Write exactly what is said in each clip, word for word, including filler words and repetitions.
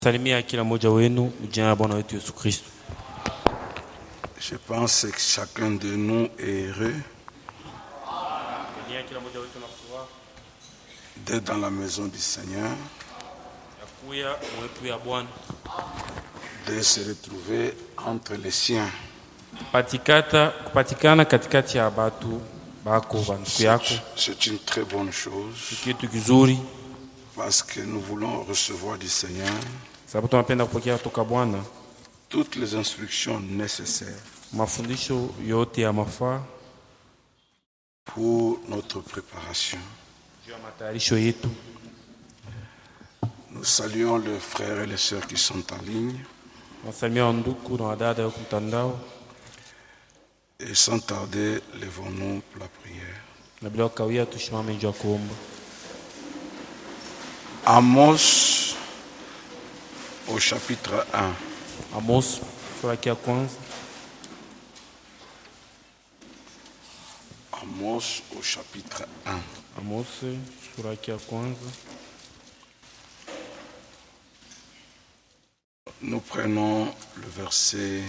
Salimia kila mmoja wenu jina la Bwana wetu Yesu Kristo. Je pense que chacun de nous est heureux d'être dans la maison du Seigneur, de se retrouver entre les siens. C'est une très bonne chose parce que nous voulons recevoir du Seigneur toutes les instructions nécessaires pour notre préparation. Nous saluons les frères et les sœurs qui sont en ligne et sans tarder, lèvons-nous pour la prière. Amos au chapitre un. Amos sura ya kwanza. Amos au chapitre un. Amos sura ya kwanza. Nous prenons le verset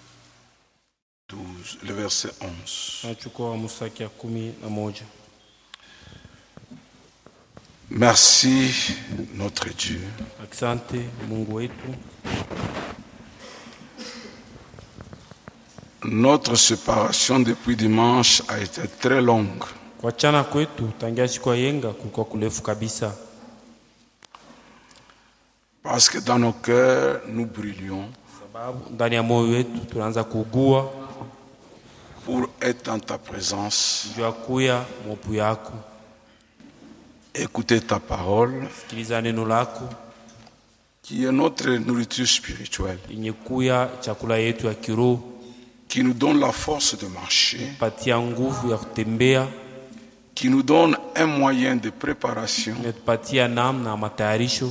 douze, le verset onze. Nachukua Amos ya kumi na moja. Merci notre Dieu. Asante Mungu wetu. Notre séparation depuis dimanche a été très longue. Kuachana kwetu tangia siku ya yenga kulikuwa kurefu kabisa. Parce que dans nos cœurs nous brûlions. Sababu ndani ya moyo wetu tunaanza kuugua pour être dans ta présence. Jua kuya mopu yako. Écouter ta parole, sikiliza neno lako, qui est notre nourriture spirituelle, yenye kuya chakula yetu ya kiroho, qui nous donne la force de marcher, patia nguvu ya kutembea, qui nous donne un moyen de préparation, patia namna matayarisho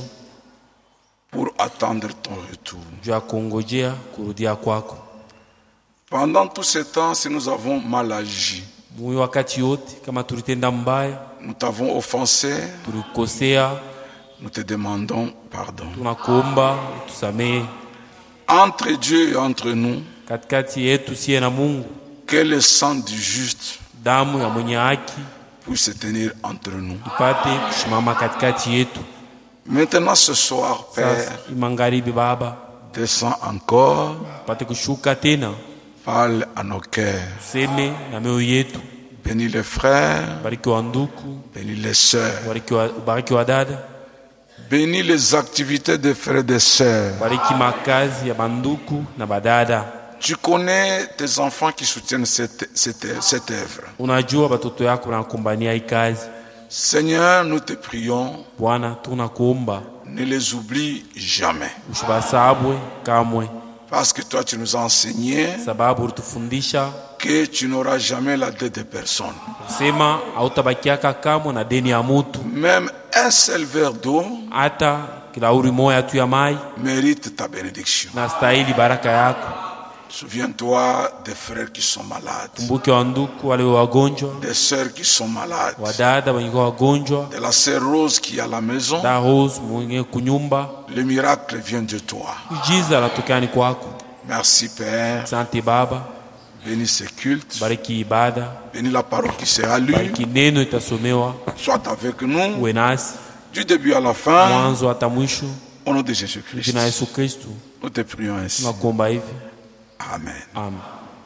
pour attendre ton retour. Jua kungojea kurudia kwako. Pendant tout ce temps, si nous avons mal agi, wakati yote kama tulitenda mbaya, nous t'avons offensé, tulikosea, nous te demandons pardon. Tunakuomba tusamehe. Entre Dieu et entre nous, katikati yetu sie na Mungu, que le sang du juste, damu ya mwenye haki, puisse se tenir entre nous. Ipate kusimama katikati yetu. Maintenant ce soir, Père, imangaribi Baba, descends encore, pate kushuka tena, parle à nos cœurs. Seme na mioyo yetu. Bénis les frères, bariki wa ndugu, bénis les sœurs, bariki wa, bariki wa dada, bénis les activités des frères et des sœurs, bariki makazi ya banduku na badada. Tu connais tes enfants qui soutiennent cette, cette, cette œuvre. Unajua batoto yako wanakumbania hii kazi. Seigneur, nous te prions, Bwana tunakuomba, ne les oublie jamais. Usibasabwe kamwe. Parce que toi tu nous as enseigné sababu utufundisha que tu n'auras jamais la dette de personne. Sema hautabakiaka kamwe na deni ya mtu. Même un seul verre d'eau hata kilauri moja tu ya mai mérite ta bénédiction. Na stahili baraka yako. Souviens-toi des frères qui sont malades, kumbuke wa ndugu wale wagonjwa, des sœurs qui sont malades, wadada wenye wagonjwa, de la sœur Rose qui est à la maison. Da Rose mwenye kunyumba. Le miracle vient de toi. Ujiza latokani kwako. Merci Père. Asante Baba. Bénis ce culte. Bariki ibada. Bénis la parole qui sera lue. Bariki neno itasomewa. Sois avec nous. Uwe nasi du début à la fin. Mwanzo hata mwisho. Au nom de Jésus-Christ. Jina Yesu Kristo. Nous te prions ainsi. Tunakuomba hivi. Amen. Amen.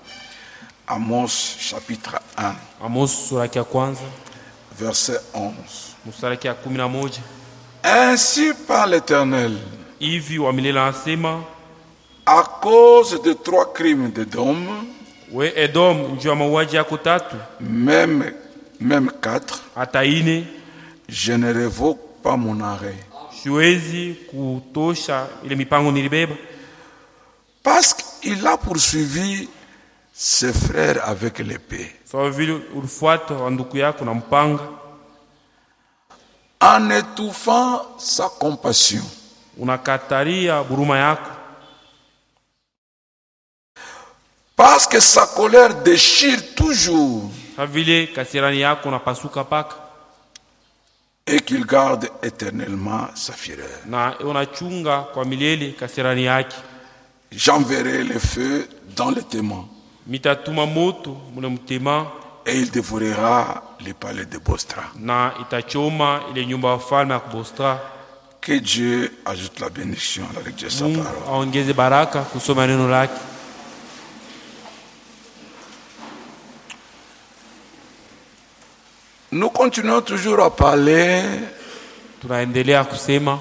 Amos chapitre un. Amos sura ya kwanza. Verset onze. Mstari ya kumi na moja. Ainsi par l'Éternel. Hivi wa milele anasema, à cause de trois crimes d'Edom, we Edom njua mauaji yako tatu, même même quatre, hata ine, je ne révoque pas mon arrêt. Siwezi kutosha ile mipango nilibeba. Parce qu'il a poursuivi ses frères avec l'épée. Sawa vile ulifuata wa ndugu yako na mpanga. En étouffant sa compassion. Unakataria buruma yako. Parce que sa colère déchire toujours. Vile kasirani yako napasuka paka. et qu'il garde éternellement sa fureur. Na unachunga kwa milele kasirani yake. J'enverrai le feu dans le témoin. Mitatuma moto mule mtema. Et il dévorera les palais de Bostra. Na itachoma ile nyumba ya falme ya Bostra. Que Dieu ajoute la bénédiction à la lecture de sa Mungu parole. aongeze baraka kusoma neno lake. Nous continuons toujours à parler Tunaendelea kusema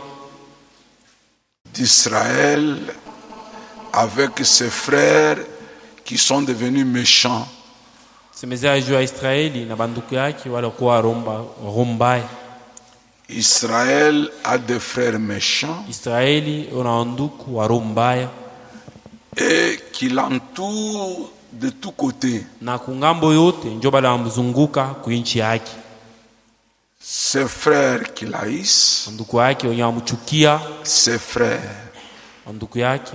d'Israël avec ses frères qui sont devenus méchants. semezea juu ya Israeli na banduku yake walikuwa romba rombaya. Israël a des frères méchants Israeli una nduku wa rombaya et qui l'entourent de tous côtés. na kungambo yote njo bala mzunguka kuinchi yake. Ses frères qui l'haïssent, Nduku yake wenye wamchukia, ses frères, nduku yake,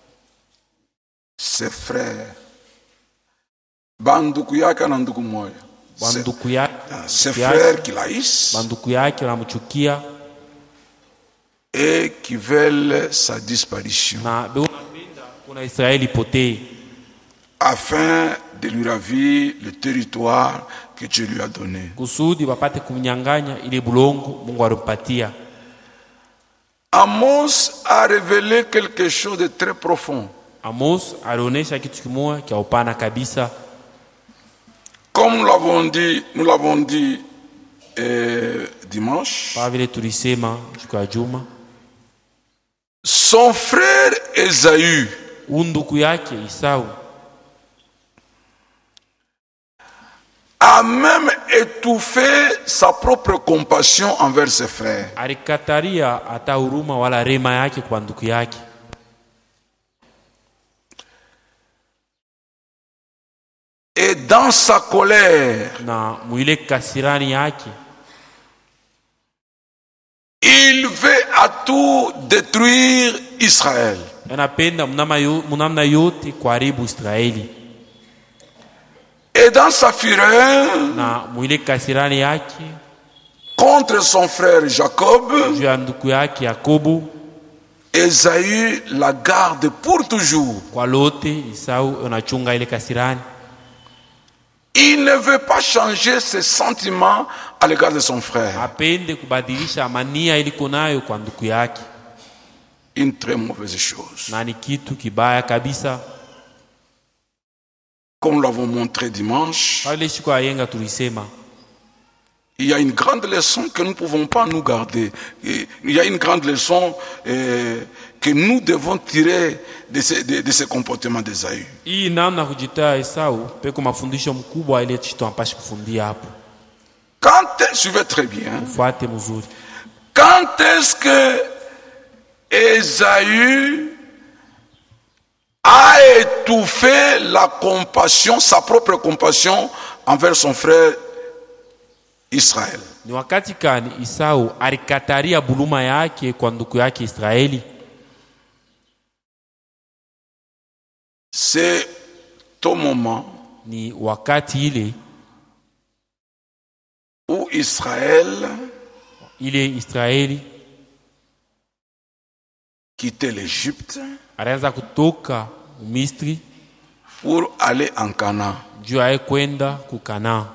ses frères. Banduku yake na nduku moja. banduku yake, Ses frères qui l'haïssent banduku yake wanamchukia et qui veulent sa disparition na beunapenda kuna Israeli potee afin de lui ravir le territoire que Dieu lui a donné. kusudi wapate kumnyang'anya ile bulongo Mungu alimpatia. Amos a révélé quelque chose de très profond. Amos alionyesha kitu kimoja cha upana kabisa. Comme nous l'avons dit, nous l'avons dit euh, dimanche, Kwa vile tulisema siku ya Juma, son frère Esaü unduku yake Isau a même étouffé sa propre compassion envers ses frères. alikataria hata huruma wala rema yake kwa nduku yake. Et dans sa colère, Na mwile kasirani yake il veut à tout détruire Israël. anapenda mnamna yote kuharibu Israeli. Et dans sa fureur Na mwile kasirani yake contre son frère Jacob, juu ya nduku yake Yakobo, Esaü la garde pour toujours. kwa lote Isau anachunga ile kasirani. Il ne veut pas changer ses sentiments à l'égard de son frère. Apende kubadilisha mania iliko nayo kwa nduku yake. Une très mauvaise chose. Na ni kitu kibaya kabisa. Comme nous l'avons montré dimanche, Pale siku ya yenga tulisema il y a une grande leçon que nous ne pouvons pas nous garder. Et il y a une grande leçon euh, que nous devons tirer de ces, de, de ces comportements d'Esaü. hii namna kujitaa Esau peko mafundisho mkubwa ile tutampashi kufundia hapo. Quand, suivez très bien, Fuate mzuri. quand est-ce que Esaü a étouffé la compassion, sa propre compassion envers son frère Israël? Ni wakati kani Isau alikataria buluma yake kwa nduku yake Israeli? C'est au moment Ni wakati ile où Israël ile Israeli quittait l'Égypte alianza kutoka Misri pour aller en Canaan. juu aye kwenda ku Kanaan.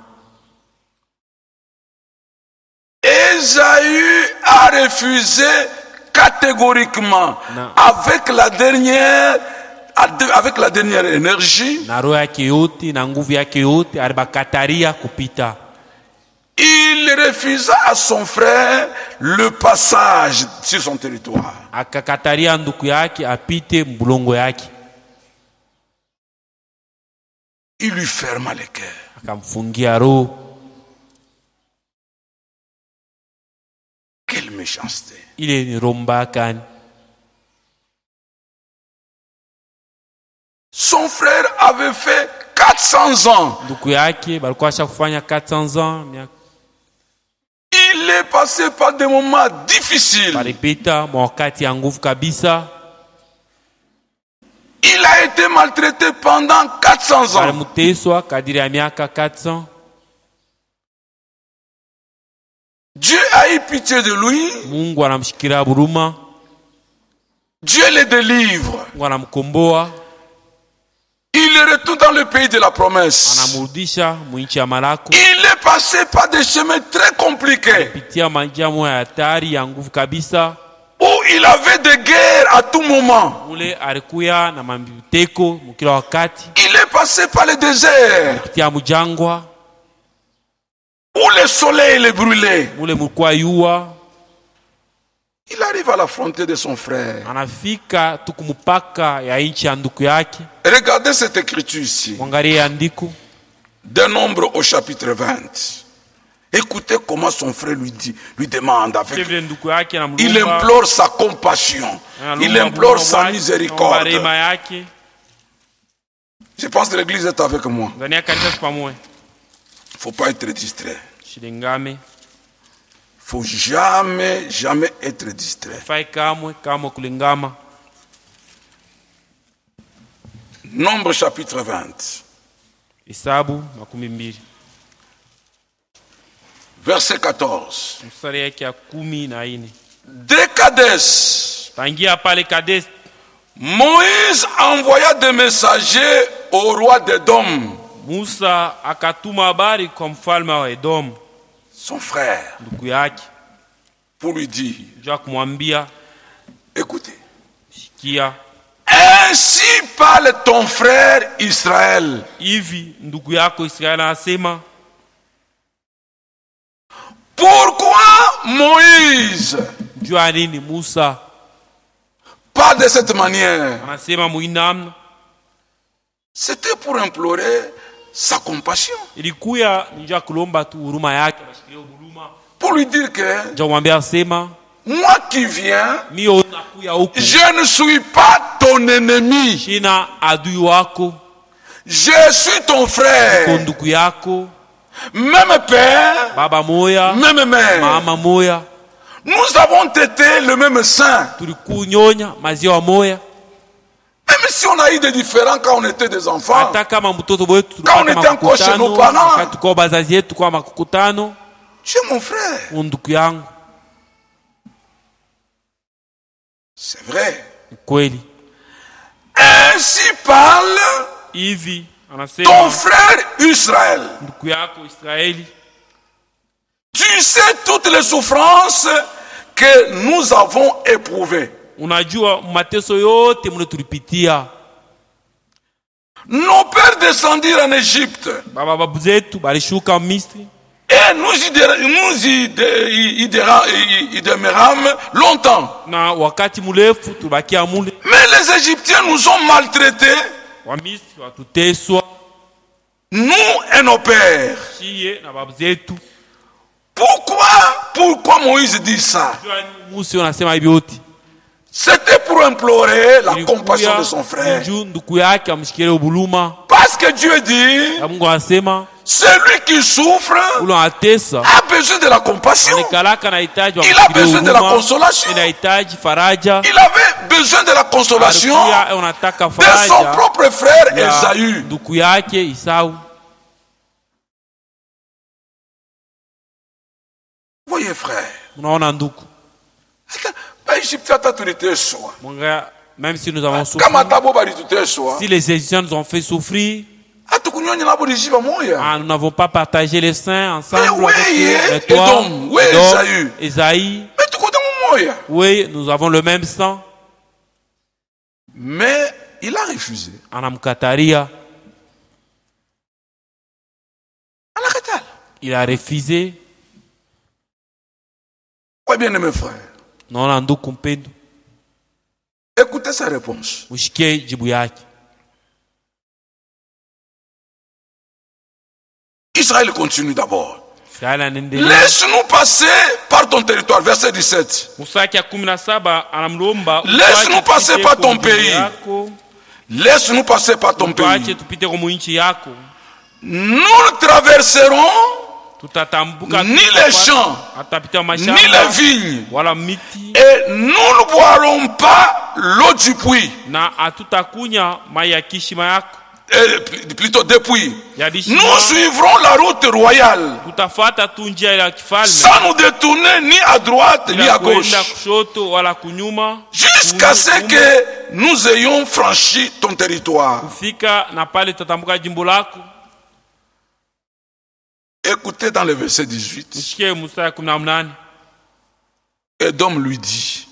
Esaü a refusé catégoriquement, Non. avec la dernière, avec la dernière énergie. Na roho yake yote na nguvu yake yote alibakataria kupita. Il refusa à son frère le passage sur son territoire. Akakataria nduku yake apite mbulongo yake. Il lui ferma le cœur. Akamfungia roho. Quelle méchanceté. Ile ni romba kani. Son frère avait fait quatre cents ans. Nduku yake balikuwa asha kufanya quatre cents ans miaka. Il est passé par des moments difficiles. Balipita mwakati ya nguvu kabisa. Il a été maltraité pendant quatre cents ans. Balimuteswa kadiri ya miaka quatre cents. Dieu a eu pitié de lui. Mungu anamshikilia huruma. Dieu le délivre. Mungu anamkomboa. Il le retourne dans le pays de la promesse. Anamrudisha mwinchi ya malako. Il est passé par des chemins très compliqués. Pitia manjia moya hatari ya nguvu kabisa. Où il avait des guerres à tout moment. Mule alikuya na mambiteko mukila wakati. Il est passé par le désert. Pitia mujangwa. Où le soleil le brûlait. Mule mulikuwa yua. Il arrive à la frontière de son frère. Anafika tukumupaka ya inchi ya nduku yake. Regardez cette écriture ici. Mwangalie andiko. Des Nombres au chapitre vingt. Écoutez comment son frère lui dit, lui demande avec. Il implore sa compassion. Il implore sa miséricorde. Je pense que l'église est avec moi. Il ne faut pas être distrait. Il ne faut jamais, jamais être distrait. Nombre chapitre vingt. Verset quatorze. De Kadès, Moïse envoya des messagers au roi d'Édom, Musa akatuma habari kwa mfalme wa Edom, son frère, ndugu yake, pour lui dire, jua kumwambia, écoutez, sikia, ainsi parle ton frère Israël. Hivi ndugu yako Israel anasema, pourquoi Moïse jua nini Musa parle de cette manière? anasema muinamna? C'était pour implorer sa compassion. Ilikuya njia kulomba tu huruma yake, bashikilie huruma. Pour lui dire que njia mwambia asema, moi qui viens, mimi nakuya huku, je ne suis pas ton ennemi. Shina adui wako. Je suis ton frère. Ndugu yako. Même père, baba moya, même mère. Mama moya. Nous avons été le même sang. Tulikunyonya maziwa moya. Même si on a eu des différends quand on était des enfants. Quand on était encore chez nos parents. Tu es mon frère. C'est vrai. Ainsi parle ton frère Israël. Tu sais toutes les souffrances que nous avons éprouvées. Unajua mateso yote mune tulipitia. Nos pères descendirent en Égypte. Baba babu zetu balishuka Misri. Et nous y nous y y demeurâmes longtemps. Na wakati murefu tubakia mule. Mais les Égyptiens nous ont maltraités. Wa Misri watuteswa. Nous et nos pères. Shiye na babu zetu. Pourquoi pourquoi Moïse dit ça? Musa anasema hivi yote. C'était pour implorer la compassion de son frère. Parce que Dieu dit, celui qui souffre a besoin de la compassion. Il a besoin de la consolation. Il avait besoin de la consolation de son propre frère Esaü. Voyez frère. Même si nous avons souffert, si les Égyptiens nous ont fait souffrir, ah, nous n'avons pas partagé les saints ensemble avec toi, Esaïe. Oui, nous avons le même sang. Mais il a refusé. Il a refusé. Oui, bien aimé frère. Non, nando kumpendo. Écoutez sa réponse. Ushike jibu yake. Israël continue d'abord. Laisse-nous passer par ton territoire. Verset dix-sept. Laisse-nous passer par ton pays. Laisse-nous passer par ton pays. Nous ne traverserons ni les champs, ni les vignes, et nous ne boirons pas l'eau du puits. Et plutôt depuis, nous suivrons la route royale sans nous détourner ni à droite ni à gauche, jusqu'à ce que nous ayons franchi ton territoire. Écoutez dans le verset dix-huit. Édom lui dit,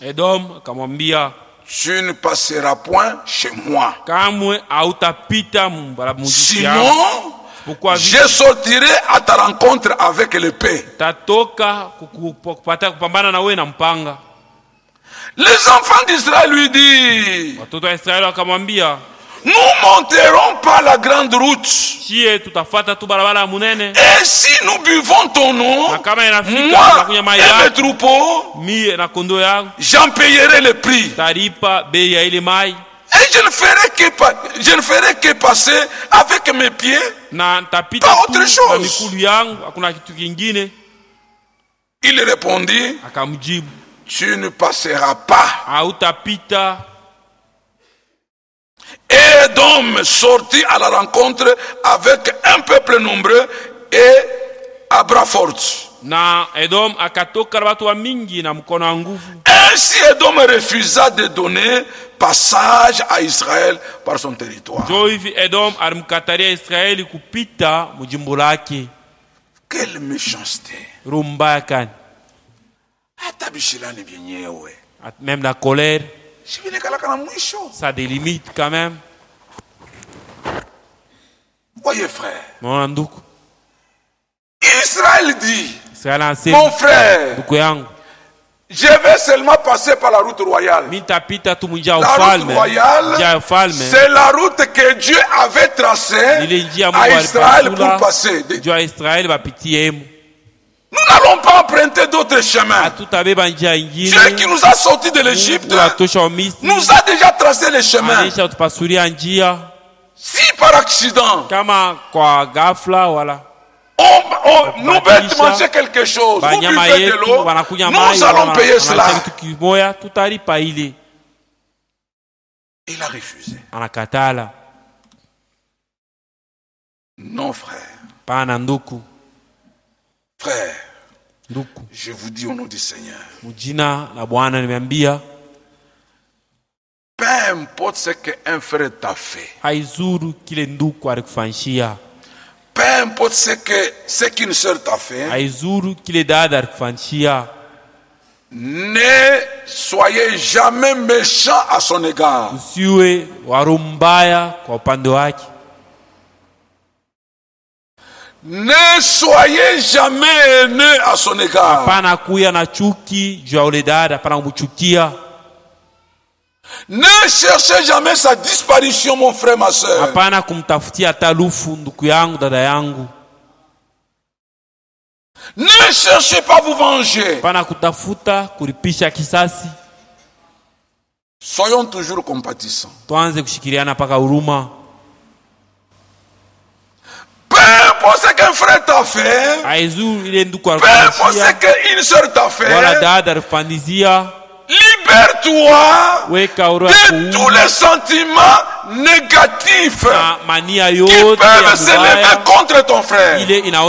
tu ne passeras point chez moi. Sinon, je sortirai à ta rencontre avec l'épée. Les enfants d'Israël lui disent, nous monterons par la grande route. Et si nous buvons ton eau, moi et mes troupeaux, j'en payerai le prix. Et je ne ferai que, je ne ferai que passer avec mes pieds, pas autre chose. Il répondit, tu ne passeras pas. Et Édom sortit à la rencontre avec un peuple nombreux et à bras forts. Ainsi Édom refusa de donner passage à Israël par son territoire. Quelle méchanceté. Même la colère, ça a des limites quand même. Voyez frère, mon Israël dit, mon frère, je vais seulement passer par la route royale. La route royale, c'est la route que Dieu avait tracée à Israël pour passer. Nous n'allons pas emprunter d'autres chemins. Dieu qui nous a sortis de l'Égypte nous a déjà tracé les chemins. Si par accident on, on nous bête manger quelque chose, vous buvez de l'eau, nous allons payer cela. Il a refusé. Non frère. Frère, je vous dis au nom du Seigneur, peu importe ce qu'un frère t'a fait, peu importe ce que ce qu'une sœur t'a fait, ne soyez jamais méchant à son égard. Ne soyez jamais haineux à son égard. Ne cherchez jamais sa disparition, mon frère, ma soeur. Ne cherchez pas à vous venger. Soyons toujours compatissants. Peu importe ce qu'un frère t'a fait, peu importe ce qu'une soeur t'a fait, libère-toi de tous les sentiments négatifs qui peuvent s'élever contre ton frère.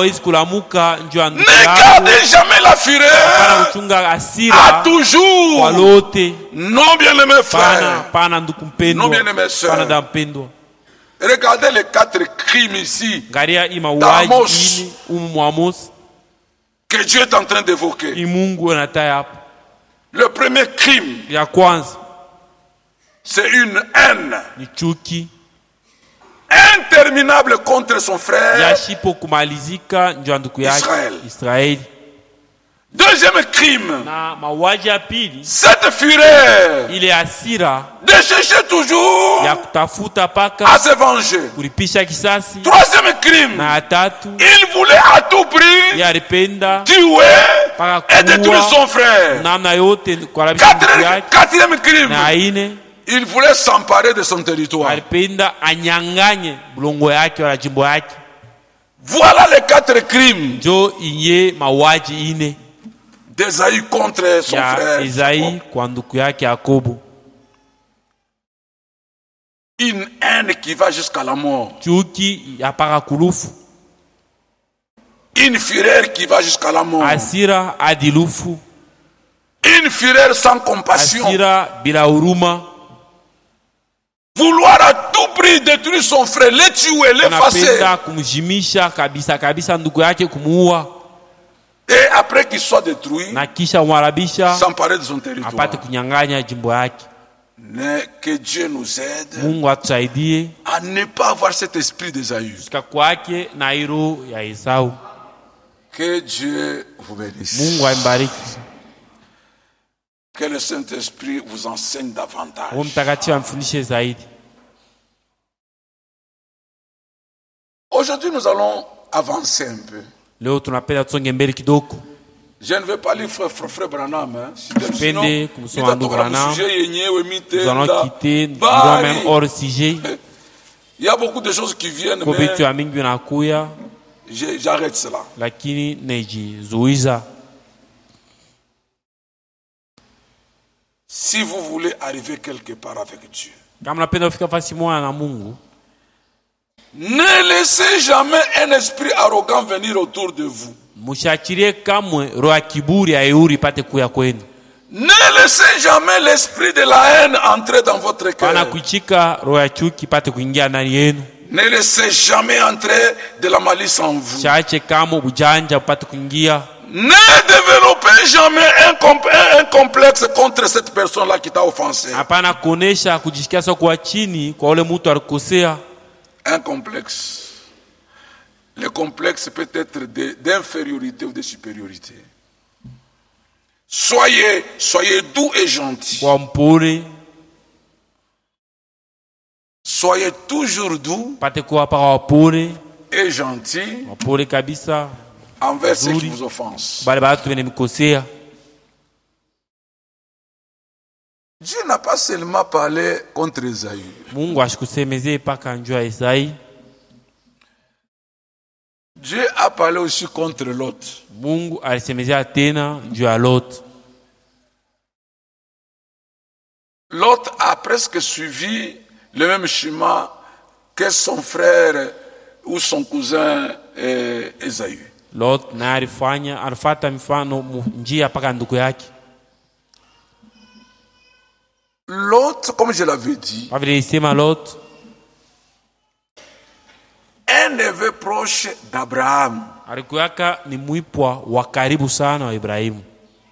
Ne gardez jamais la fureur, à toujours. Non, bien-aimés frères, non, bien-aimés sœurs. Regardez les quatre crimes ici d'Amos que Dieu est en train d'évoquer. Le premier crime, c'est une haine interminable contre son frère Israël. Deuxième crime, cette fureur de chercher toujours à se venger. Troisième crime, il voulait à tout prix tuer et détruire son frère. Quatrième, quatrième crime, il voulait s'emparer de son territoire. Voilà les quatre crimes d'Ésaü contre son frère. Une haine qui va jusqu'à la mort. Chuki ya paka kulufu. Une fureur qui va jusqu'à la mort. Asira adilufu. Une fureur sans compassion. Asira bila huruma. Vouloir à tout prix détruire son frère, le tuer, l'effacer. Anapenda kumjimisha kabisa kabisa ndugu yake kumuua. Et après qu'il soit détruit, na kisha umharabisha, s'emparer de son territoire. Apate kunyang'anya jimbo yake. Que Dieu nous aide Mungu atusaidie à ne pas avoir cet esprit d'Ésaü. Kwake na hilo ya Esau. Que Dieu vous bénisse. Mungu ambariki. Que le Saint-Esprit vous enseigne davantage. Aujourd'hui, nous allons avancer un peu. Je ne vais pas lire frère, frère, frère Branham. Hein. Sinon, nous allons quitter, nous allons même hors sujet. Il y a beaucoup de choses qui viennent, mais j'arrête cela. Si vous voulez arriver quelque part avec Dieu, ne laissez jamais un esprit arrogant venir autour de vous. Ne laissez jamais l'esprit de la haine entrer dans votre cœur. Ne laissez jamais entrer de la malice en vous. Ne développez jamais un, comp un complexe contre cette personne-là qui t'a offensé. Un complexe. Le complexe peut être d'infériorité ou de supériorité. Soyez, soyez doux et gentils. Soyez toujours doux et gentils envers ceux qui vous offensent. Dieu n'a pas seulement parlé contre Esaü. Dieu a parlé aussi contre Lot. Lot a presque suivi le même chemin que son frère ou son cousin Esaü. Lot na alifanya alifata mfano njia paka ndugu yake. Lot, comme je l'avais dit, Lot, un neveu proche d'Abraham. Alikuwa ni mwipwa wa karibu sana wa Ibrahimu.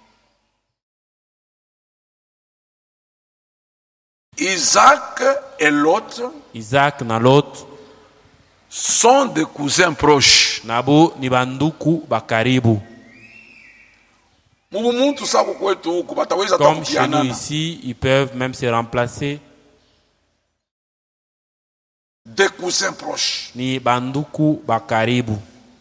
Isaac et Lot, Isaac na Lot sont des cousins proches. Nabo ni banduku bakaribu. Comme chez nous ici, ils peuvent même se remplacer. Des cousins proches. Ni banduku bakaribu.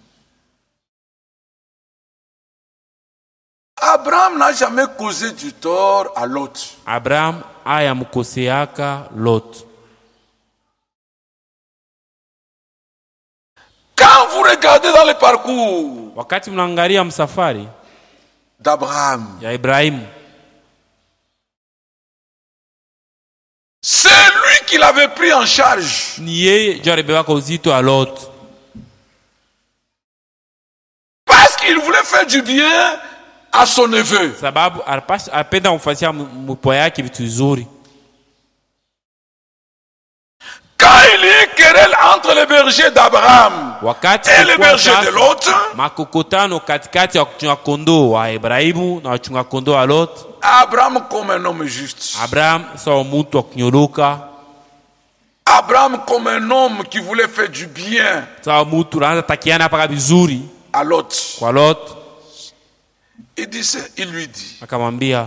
Abraham n'a jamais causé du tort à Lot. Abraham aya mkoseaka Lot. Quand vous regardez dans le parcours, wakati mnaangalia msafari d'Abraham, ya Ibrahim, c'est lui qui l'avait pris en charge. Ni yeye ndio alibeba uzito a Lot. Parce qu'il voulait faire du bien à son neveu. Sababu alipasha apenda kumfanyia mpwa yake vitu vizuri. Quand il y a eu querelle entre les bergers d'Abraham et les bergers de Lot, makokotano katikati ya kuchunga kondoo wa Ibrahimu na wachunga kondoo wa Lot, Abraham comme un homme juste, Abraham sawa mtu wa kunyoroka, Abraham comme un homme qui voulait faire du bien, sawa mtu anaanza takiana paka vizuri à Lot. Kwa Lot, il disait, il lui dit, akamwambia,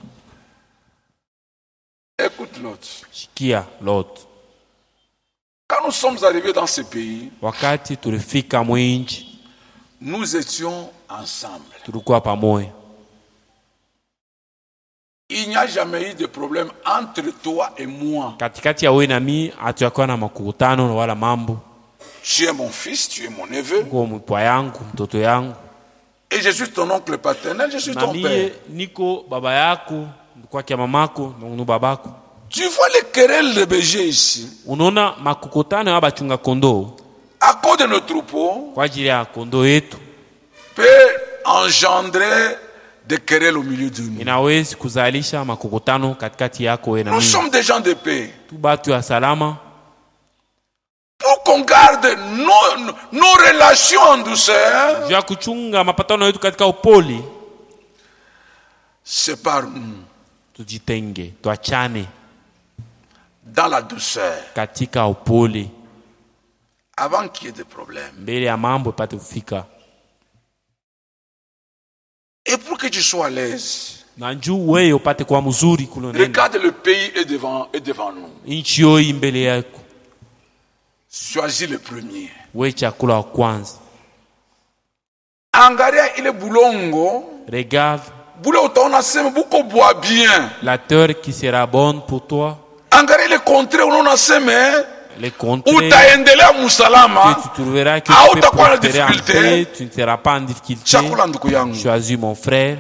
écoute Lot, shikia Lot, quand nous sommes arrivés dans ce pays, wakati tulifika mwinchi, nous étions ensemble. Tulikuwa pamoja. Il n'y a jamais eu de problème entre toi et moi. Katikati ya wewe na mimi hatuyakuwa na makutano na wala mambo. Tu es mon fils, tu es mon neveu. Ngo mpwa yangu, mtoto yangu. Et je suis ton oncle paternel, je suis ton père. Niko baba yako, kwa kia mamako, na babako. Tu vois les querelles de berger ici. Unaona makukutano ya bachunga kondoo. À cause de nos troupeaux. Kwa ajili ya kondoo yetu. Peut engendrer des querelles au milieu de nous. Inawezi kuzalisha makukutano katikati yako wewe na mimi. Nous sommes des gens de paix. Tu batu ya salama. Pour qu'on garde nos, nos relations en douceur. Jua kuchunga mapatano yetu katika upole. C'est par nous. Tujitenge, tuachane. Dans la douceur. Katika upole. Avant qu'il y ait des problèmes. Mbele ya mambo ipate kufika. Et pour que tu sois à l'aise. Nanju wewe upate kuwa mzuri kulonena. Regarde, le pays est devant, est devant nous. Nchi yoi mbele yako. Choisis le premier. Wewe chakula wa kwanza. Angalia ile bulongo. Regarde. Boule utaona sema buko bois bien. La terre qui sera bonne pour toi. Angalia le contraire unaona sema. Les contrées. Utaendelea musalama. Que tu trouveras que tu peux prospérer en paix, tu ne seras pas en difficulté. Chakula ndugu yangu. Choisis mon frère.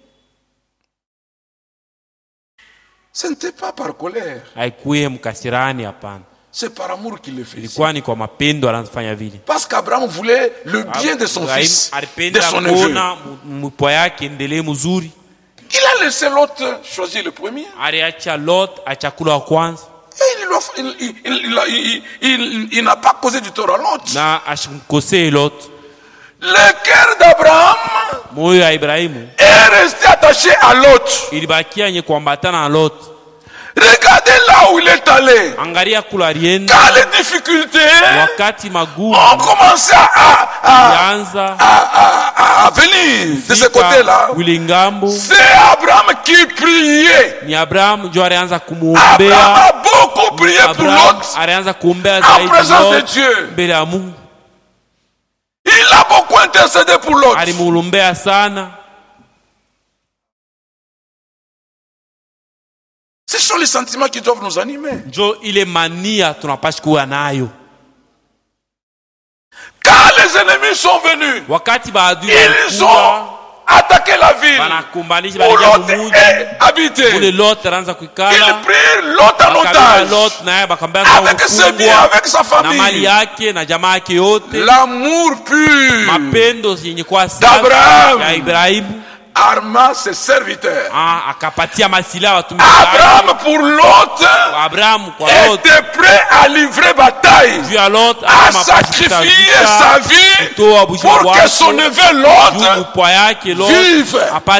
Ce n'était pas par colère. Haikuwe mkasirani hapana. C'est par amour qu'il le faisait. Ilikuwa ni kwa mapendo anafanya vile. Parce qu'Abraham voulait le bien de son fils, de son neveu. Mpwa yake endelee mzuri. Il a laissé Lot choisir le premier. Aliacha Lot achakula wa kwanza. Et il, il, il, il, il, il, il n'a pas causé du tort à Lot. Na ashimkosee Lot. Le cœur d'Abraham moyo ya Ibrahimu est resté attaché à Lot. Ilibakia yenye kuambatana na Lot. Regardez là où il est allé. Angalia kula alienda. Quand les difficultés wakati magumu ont commencé à, à, à, à, à venir de ce côté-là, c'est Abraham qui priait. Ni Abraham ndio alianza kumuombea. Abraham a beaucoup prié pour Lot. Alianza kuombea zaidi en présence de Dieu. Mbele ya Mungu. Il a beaucoup intercédé pour Lot. Alimuombea sana. Ce sont les sentiments qui doivent nous animer. Njo ile mania tunapaswa kuwa nayo. Quand les ennemis sont venus, wakati baadui ils ont attaqué la ville où Lot est habité. Ils prirent Lot en otage avec ses biens, avec sa famille. L'amour pur d'Abraham arma ses serviteurs. Abraham pour Lot était prêt à livrer bataille, à sacrifier sa vie pour que son neveu Lot vive.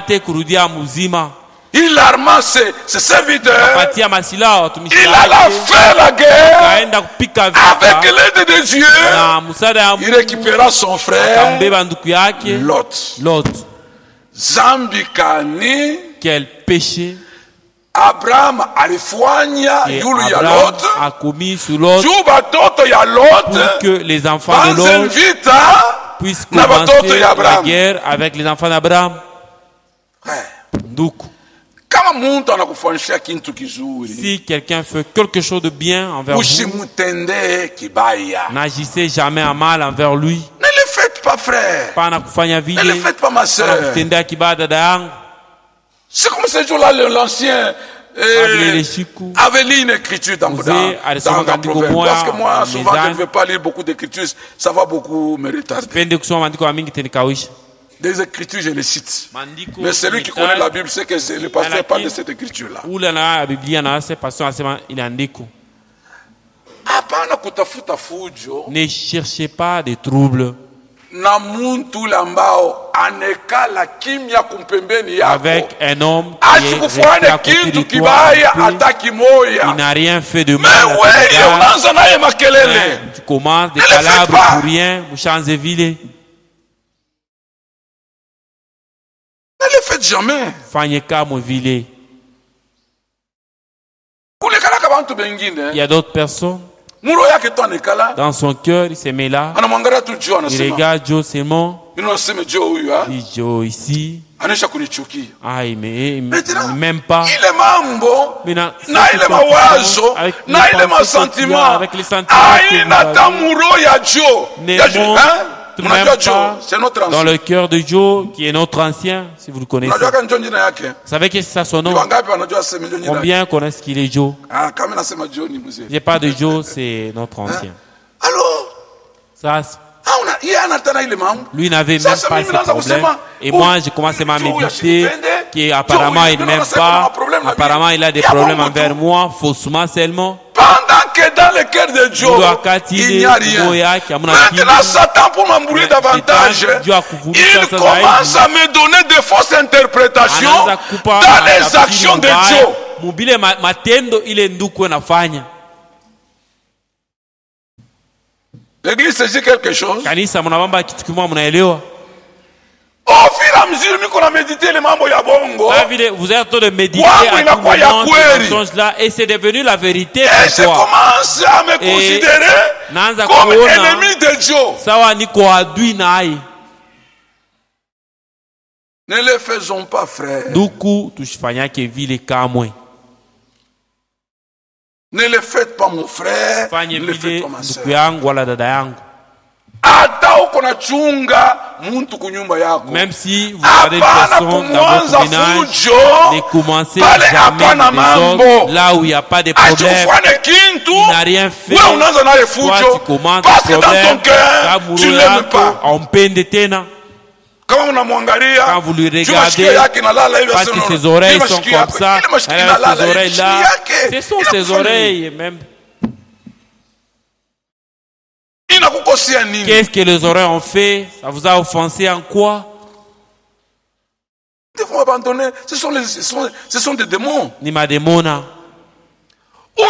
Il arma ses, ses serviteurs. Il alla faire la guerre avec l'aide de Dieu. Il récupéra son frère Lot. Lot. Zambikani, quel péché Abraham alifanya yulu ya Lot a commis sur Lot batoto ya Lot pour que les enfants de Lot puissent commencer la guerre avec les enfants d'Abraham. Donc, si quelqu'un fait quelque chose de bien envers vous, n'agissez jamais en mal envers lui. Ne le faites pas, frère. Ne le faites pas, ma soeur. C'est comme ce jour-là, l'ancien euh, avait lu une écriture dans, dans, dans, dans Proverbe. Parce que moi, souvent, je ne veux pas lire beaucoup d'écritures. Ça va beaucoup me retarder. Des écritures, je les cite. Mais celui qui connaît la Bible sait que le pasteur parle de cette écriture-là. Ne cherchez pas des troubles avec un homme qui est resté à côté de toi. Il n'a rien fait de mal. Tu commences des palabres pour rien, vous changez ville. Ne le faites jamais. Il y a d'autres personnes. Dans son cœur, il se met là. Il regarde Joe seulement. Il dit Joe ici. Ah, il ne m'aime pas. Mais na ile mawazo, na ile masentiments, aina tamuro ya Joe. même pas dans le cœur de Joe, qui est notre ancien, si vous le connaissez. Vous savez que c'est ça son nom? Combien connaissent qu'il est Joe? J'ai pas de Joe, c'est notre ancien. Ça, lui n'avait même pas ce problème. Et moi, j'ai commencé à méditer qu'apparemment il n'aime pas. Apparemment, il a des problèmes envers moi, faussement seulement. Pendant que dans le cœur de Joe, il n'y a rien. Maintenant, Satan, pour m'embrouiller davantage, il commence à me donner de fausses interprétations dans les actions de Joe. L'église se dit quelque chose. Au fur et à mesure qu'on a médité les mambo ya bongo, vous êtes en train de méditer à tout moment ces choses-là, et c'est devenu la vérité. Et je commence à me considérer comme ennemi de Joe. Ne le faisons pas, frère. Ne le faites pas, mon frère. Ne le faites pas, ma soeur. Même si vous avez une personne dans votre ménage, ne commencez jamais des autres là où il n'y a pas de problème. Il n'a rien fait. Toi, tu commences des problèmes. Tu ne l'aimes pas. Quand vous le regardez, parce que ses oreilles sont comme ça, ses oreilles là, ce sont ses oreilles même. Qu'est-ce que les oreilles ont fait? Ça vous a offensé en quoi? Ils vont abandonner. Ce sont, les, ce sont, ce sont des démons. Ni ma démona. Tu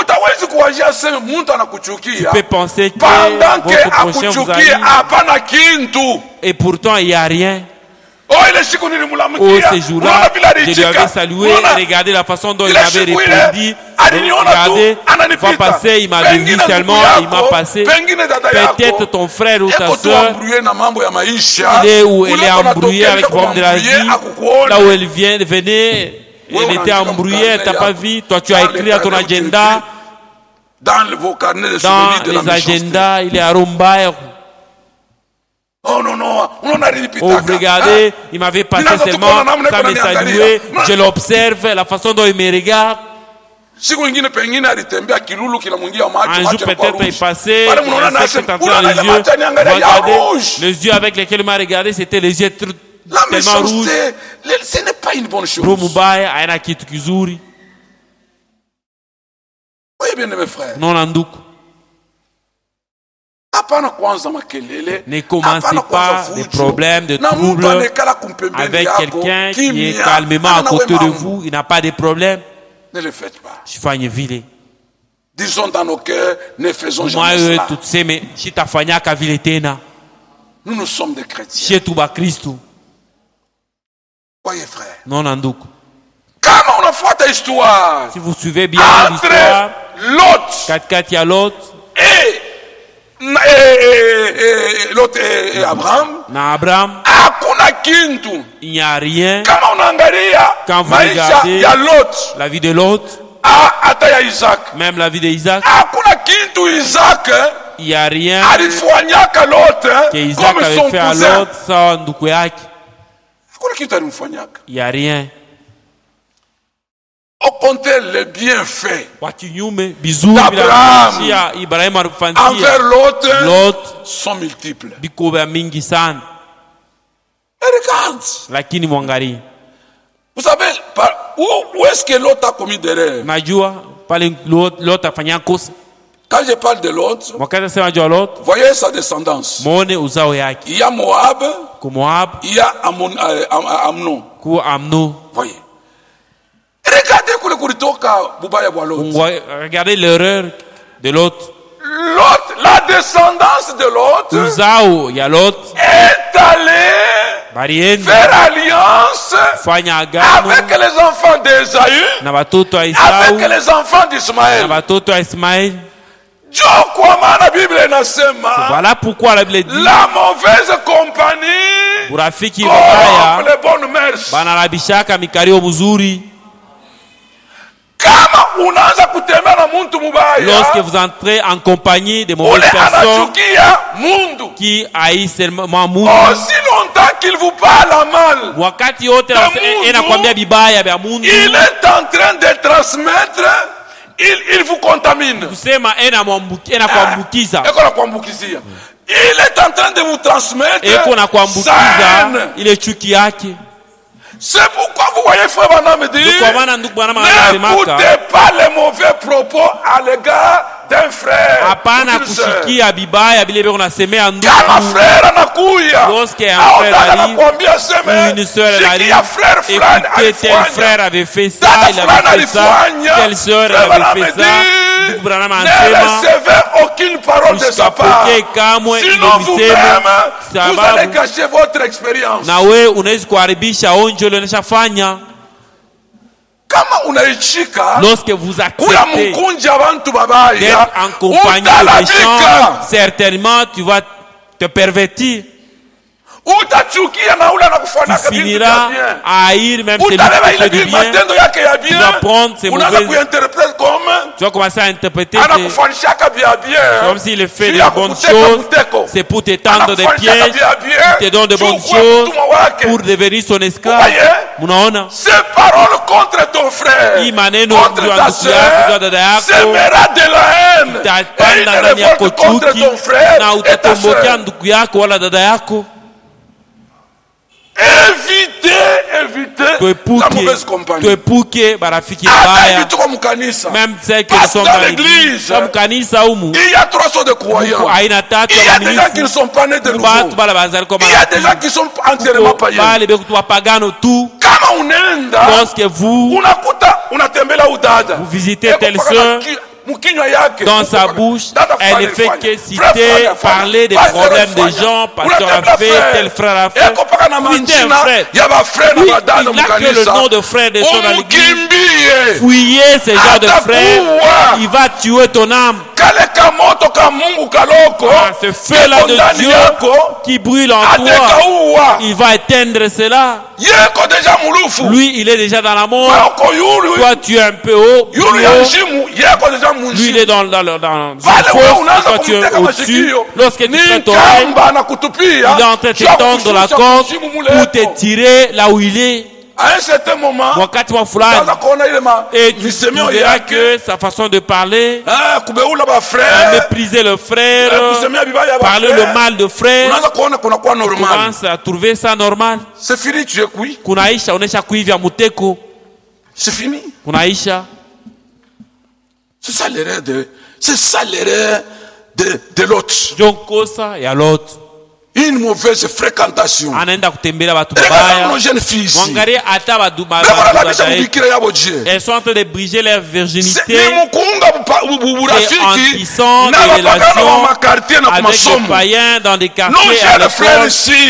peux penser que pendant votre prochain vous arrive, et pourtant il n'y a rien. Oh, ces jours-là, je lui avais salué, regardez la façon dont il avait répondu. Regardez, va passer, il m'a vu seulement, il m'a passé. Peut-être ton frère ou ta soeur, il est où elle est embrouillée avec le problème de la vie, là où elle vient, venait, elle était embrouillée, elle t'a pas vu, toi tu as écrit à ton agenda, dans les agendas, il est à Rumba. Oh non, non, on a oh, vous regardez, il m'avait passé seulement, ça me saluait, je l'observe, la façon dont il me regarde. Un jour peut-être il passait, il s'est entré dans les yeux, regardez, les yeux avec lesquels il m'a regardé, c'était les yeux tellement rouges. Ce n'est pas une bonne chose. Oui, bien mes frères. Non, Nandouk. Ne commencez pas des problèmes, de troubles avec quelqu'un qui est calmement à côté de vous. Il n'a pas de problème. Ne le faites pas. Disons dans nos cœurs, ne faisons jamais cela. Nous, nous sommes des chrétiens. Voyez, frère. Non, Nandouk. Comment on a fait ta histoire? Si vous suivez bien l'histoire, Lot, quatre quatre, il y a Lot. Et Lot et Abraham. Na Abraham. Il n'y a rien. Quand vous regardez la vie de Lot, même la vie d'Isaac, il n'y a rien que Isaac avait fait à Lot sans Ndoukouyaki. Il n'y a rien. Au contraire, les bienfaits d'Abraham envers l'autre sont multiples. Et regarde. Vous savez, où, où est-ce que l'autre a commis d'erreur? Quand je parle de l'autre, voyez sa descendance. Il y a Moab, il y a Amon, euh, Amnon. Voyez. Regardez l'erreur de l'autre. L'autre, la descendance de l'autre est allée faire alliance avec les enfants d'Ésaü, avec les enfants d'Ismaël. Voilà pourquoi la Bible dit la mauvaise compagnie corrompt les bonnes mœurs. Comment Lorsque vous entrez en compagnie de mauvaises personnes qui haïssent seulement Mungu, aussi longtemps qu'il vous parle mal, wakati yote anakuambia vibaya vya Mungu, il est en train de transmettre, il, il vous contamine. Kusema enakuambukiza. Il est en train de vous transmettre eko na kuambukiza ile chuki yake. C'est pourquoi vous voyez frère Branham me dire, n'écoutez pas les mauvais propos à l'égard d'un frère. Hapana kusikia bibaya vile vile unasemea ndugu. Kama frère anakuya, lorsque un frère arrive, ou une sœur arrive, écoutez, tel frère avait fait ça, il avait fait ça, telle sœur avait fait ça. Ne recevez aucune parole de sa part. Sinon vous-même, vous allez gâcher votre expérience. Nawe unaweza kuharibisha onjo ile unashafanya. Kama unaichika, lorsque vous acceptez d'être en compagnie de méchants, certainement tu vas te pervertir. Tu finiras à haïr même celui qui fait du bien. Tu vas prendre ses mauvaises. Tu vas commencer à interpréter comme s'il fait de bonnes choses. C'est pour t'étendre des pièges. Il te donne de bonnes choses pour devenir son esclave. Ces paroles contre ton frère, contre ta soeur, sèmera de la haine et une révolte contre ton frère et ta soeur. Évitez, évitez la mauvaise compagnie. Même celles qui sont dans l'église. Il y a trois sortes de croyants. Il y a des gens qui ne sont pas nés de nouveau. Il y a des gens qui sont entièrement païens. Lorsque vous, vous visitez telle sœur, dans sa bouche, elle ne fait que citer, parler des problèmes des gens, parce qu'on a fait, tel frère a fait. Oui, tel frère. Oui, il n'a que le nom de frère de son l'église. Fuyez ce genre de frère, il va tuer ton âme. Ah, ce feu-là de Dieu qui brûle en toi, il va éteindre cela. Lui, il est déjà dans la mort. Toi, tu es un peu haut. Lui, il est dans, dans, dans, dans une force. Toi, tu es au-dessus. Lorsque tu fais ton rêve, il est en train de t'étendre la corde pour te tirer là où il est. À un certain moment, et tu verras que sa façon de parler, mépriser le frère, parler le mal de frère, tu commences à trouver ça normal. C'est fini, tu es cuit. Kunaisha, unesha kuivya muteko. C'est fini. Kunaisha. C'est ça l'erreur de, c'est ça l'erreur de, de l'autre. Jonkosa et à l'autre. Une mauvaise fréquentation. Regarde nos jeunes filles ici. Elles sont en train de briser leur virginité. C'est en tissant des relations avec des païens dans des quartiers à l'école.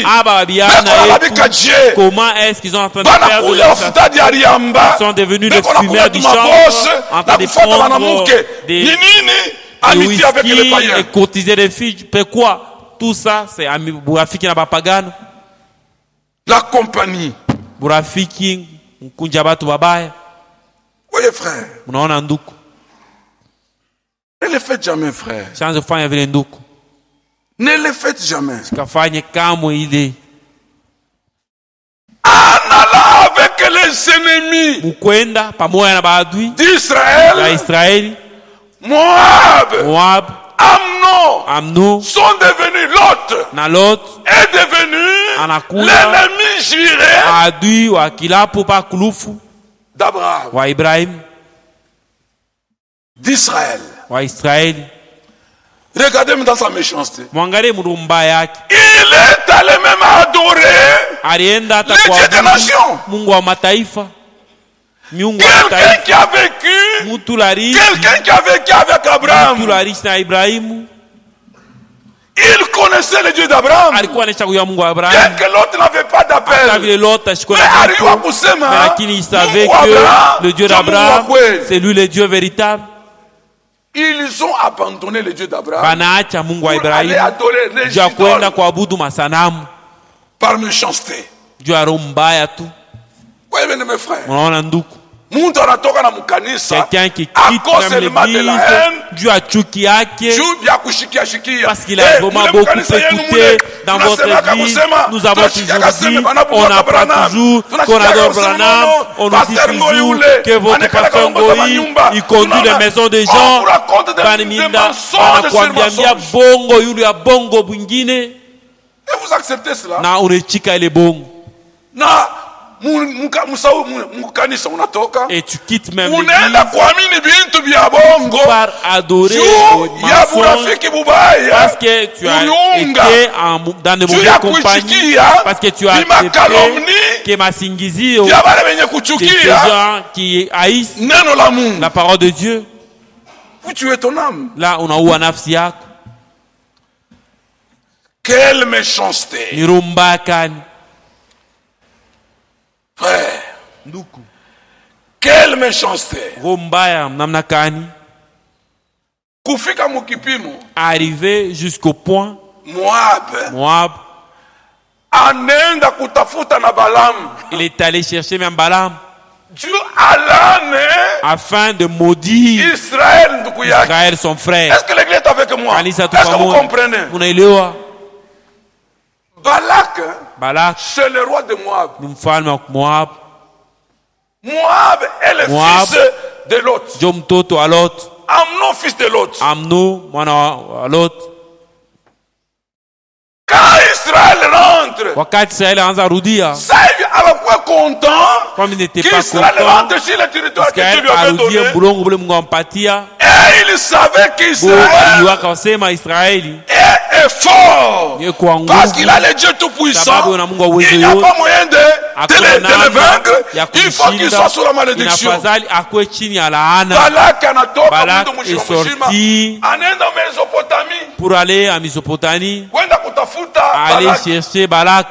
Comment est-ce qu'ils sont en train de perdre leur station? Ils sont devenus des fumeurs du champ, en train de prendre des whisky et courtiser des filles. Pourquoi? Tout ça, c'est Burafiki na bapagano. La compagnie. Burafiki mkunja batu babaya. Voyez frère. Unaona nduku. Ne le faites jamais frère. Change fanya vile nduku. Ne le faites jamais. Sikafanye kamwe ile. Anala avec les ennemis. Mukwenda pamoja na maadui d'Israël. Ya Israeli. Moab. Moab. Amnon, Amnon sont devenus l'autre. Na l'autre est devenu l'ennemi juré. Adui wa kilapo pa kulufu d'Abraham. Wa Ibrahim. D'Israël. Wa Israël. Regardez-moi dans sa méchanceté. Mwangale murumba yake. Il est allé même adorer alienda hata kwa Dieu des nations. Mungu wa mataifa. Quelqu'un qui a vécu, quelqu'un qui a vécu avec Abraham, il connaissait le Dieu d'Abraham, bien que l'autre n'avait pas d'appel, mais arrive à Kusema, il savait que le Dieu d'Abraham, c'est lui le Dieu véritable. Ils ont abandonné le Dieu d'Abraham pour aller adorer les idoles par méchanceté. Voyez bien mes frères, Quelqu'un qui quitte même l'église dû à chuki yake, parce qu'il a vraiment beaucoup écouté dans votre église. Nous avons toujours dit, on apprend toujours qu'on adore Branham, on nous dit toujours que votre pasteur Ngoï, il conduit les maisons des gens. Baniminda, anakuambiambia bongo yule ya bongo bwingine. Et vous acceptez cela? Na unechika ile bongo. Na et tu quittes même l'église par adorer au mensonge parce que tu as été en, dans de mauvaises compagnies, parce que tu as accepté que masingizio des gens qui haïssent la parole de Dieu. Vous tuez ton âme. Là, on a eu un nafsi yako. Quelle méchanceté. Nirumbakani. Frère, Nduku. Quelle méchanceté. Rombaya namna kani. Kufika mukipimo. Arrivé jusqu'au point. Moab. Moab. Anenda kutafuta na Balaam. Il est allé chercher même Balaam. Dieu alane. Afin de maudire Israël, Israël son frère. Est-ce que l'église est avec moi? Est-ce que vous comprenez? Balak, Balak, c'est le roi de Moab. Moab. Moab est le Moab, fils de Lot. Jomtoto à Lot. Amnon, fils de Lot. Amnon, mwana à Lot. Quand Israël rentre, wakati Israël anza rudia, Saïd alikuwa content. Comme il n'était pas Israël rentre sur le territoire que Dieu lui avait donné. Et il savait qu'Israël est fort. Parce qu'il a le Dieu tout-puissant. Il n'y a pas moyen de, de, le, de le vaincre. Il faut qu'il soit sous la malédiction. Balak est sorti pour aller à Mésopotamie, aller chercher Balak,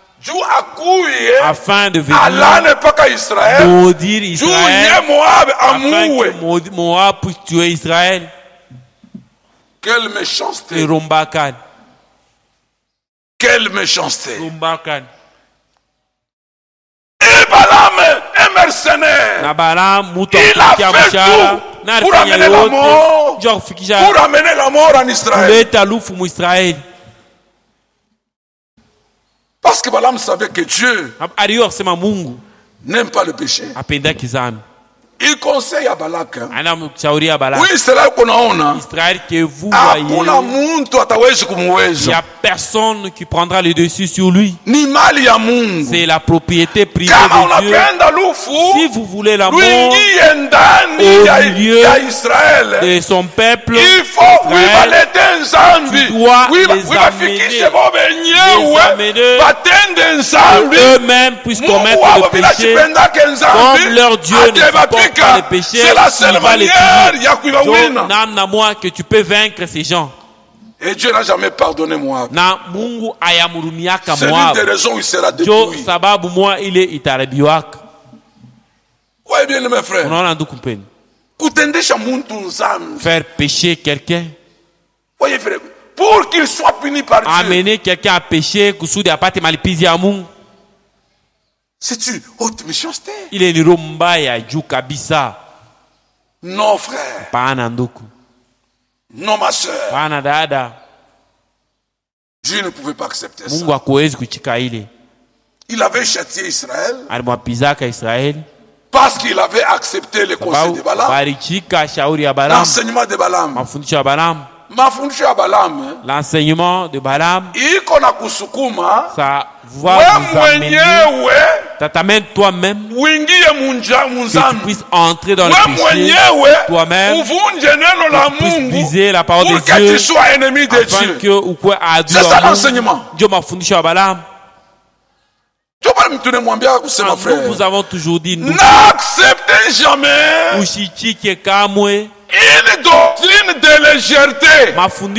afin de venir maudire Israël, afin que Moab puisse tuer Israël. Quelle méchanceté! Quelle méchanceté! Et Balaam, un mercenaire, il a fait tout pour amener la mort, pour amener la mort en Israël. Parce que Balaam savait que Dieu n'aime pas le péché. Il conseille à Balak. Oui, c'est là qu'on a. Il n'y a personne qui prendra le dessus sur lui. C'est la propriété privée de Dieu. Si vous voulez l'amour au milieu de son peuple, il faut Israël, tu dois les amener, les amener eux-mêmes puissent commettre le péché comme leur Dieu ne supporte pas le péché. C'est la seule manière moi que tu peux vaincre ces gens. Et Dieu n'a jamais pardonné Moab. Na Mungu ayamurumiaka Moab. C'est l'une des raisons où il sera détruit. Sababu moi ile itarabiwaka. Ouais, bien mes frères. Unaona ndugu mpeni. Kutendesha muntu nzambi. Faire pécher quelqu'un. Voyez frère, pour qu'il soit puni par Dieu. Amener quelqu'un à pécher kusudi apate malipizi ya Mungu. C'est une haute méchanceté. Il est ni mbaya juu kabisa. Non frère. Pana ndugu. Non ma soeur. Pana dada. Dieu ne pouvait pas accepter ça. Mungu hakuwezi kuchika ile. Il avait châtié Israël. Alimwapizaka Israeli. Parce qu'il avait accepté le conseil de Balaam. Balichika shauri ya Balaam. L'enseignement de Balaam. Mafundisho ya Balaam. Mafundisho ya Balaam. L'enseignement de Balaam. Iko na kusukuma. Ça va vous amener. T'amènes toi-même. Uingie munja munzambi. Que tu puisses entrer dans le péché. Toi-même. Uvunje neno la Mungu. Tu puisses briser la parole de Dieu. Pour que tu sois ennemi de Dieu. C'est ça l'enseignement. Dieu mafundisho ya Balaam. Nous vous avons toujours dit, n'acceptez jamais une doctrine de légèreté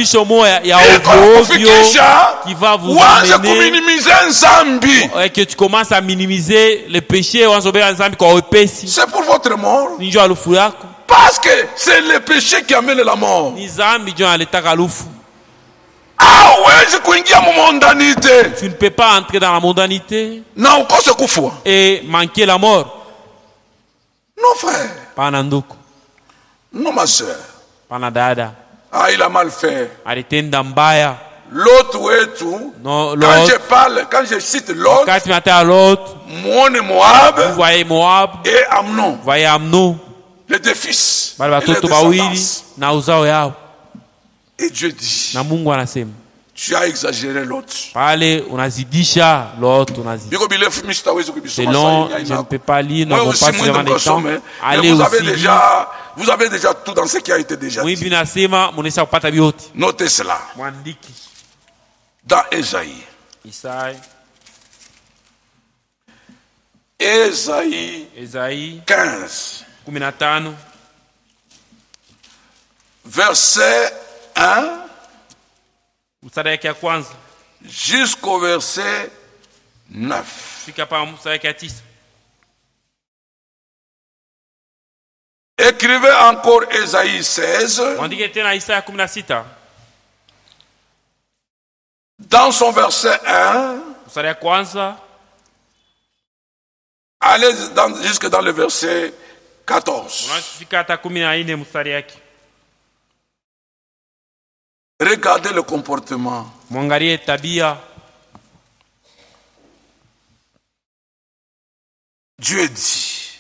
qui va vous amener et que tu commences à minimiser le péché. C'est pour votre mort. Parce que c'est le péché qui amène la mort. Ah ouais, je kuingia mu mondanité. Tu ne peux pas entrer dans la mondanité na ukose kufa et manquer la mort. Non, frère. Pana nduku. Non, ma soeur. Pana dada. Ah, il a mal fait. Alitenda mbaya. L'autre et tout. Non, quand je parle, quand je cite l'autre. Quand tu m'attends à l'autre. Mon et Moab. Vous voyez Moab. Et Amnon. Vous voyez Amnon. Les deux fils. Et les descendants. Et Dieu dit. Na Mungu anasema. Tu as exagéré l'autre. Pale unazidisha l'autre unazidisha. Selon, je ne peux pas lire, nous n'avons pas suffisamment de temps. Allez vous avez aussi déjà, vous avez déjà tout dans ce qui a été déjà dit. Notez cela. Dans Ésaïe. Ésaïe. Ésaïe. quinze. Verset un. Jusqu'au verset neuf. Écrivez encore Ésaïe seize. Dans son verset un. Allez dans, jusque dans le verset quatorze. Regardez le comportement. Dieu dit,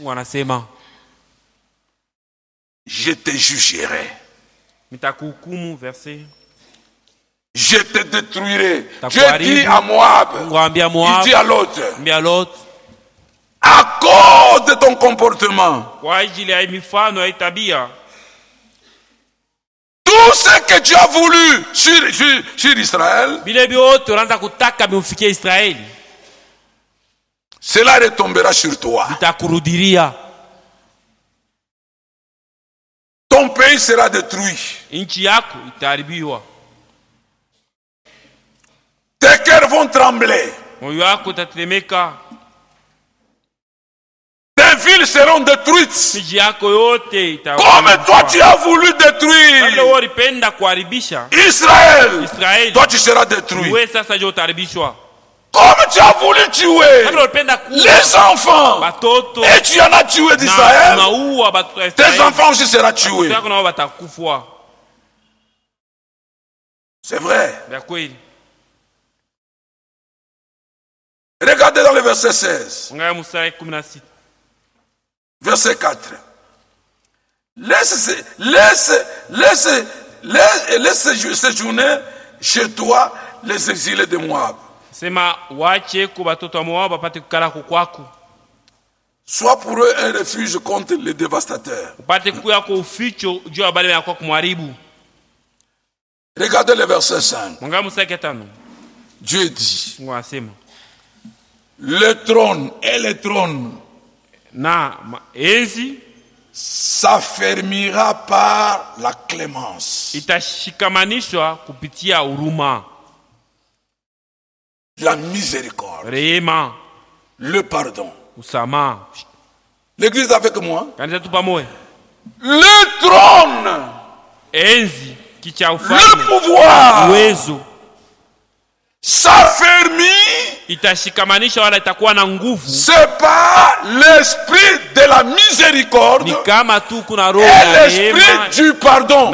je te jugerai. Je te détruirai. Dieu dit à Moab, il dit à l'autre, à cause de ton comportement, tout ce que tu as voulu sur, sur, sur Israël, cela retombera sur toi. Ton pays sera détruit. Tes cœurs vont trembler. Tes villes seront détruites. Comme toi tu as voulu détruire Israël, Israël, toi tu seras détruit. Comme tu as voulu tuer les enfants et tu en as tué d'Israël, tes enfants aussi seront tués. C'est vrai. Regardez dans le verset seize. Verset quatre. Laisse, laisse, laisse, laisse, laisse séjourner chez toi les exilés de Moab. Sois pour eux un refuge contre les dévastateurs. Regardez le verset cinq. Dieu dit, le trône et le trône s'affermira par la clémence, la miséricorde, le pardon. L'église avec moi. Le trône, le pouvoir s'affermit. C'est pas l'esprit de la miséricorde et l'esprit du pardon.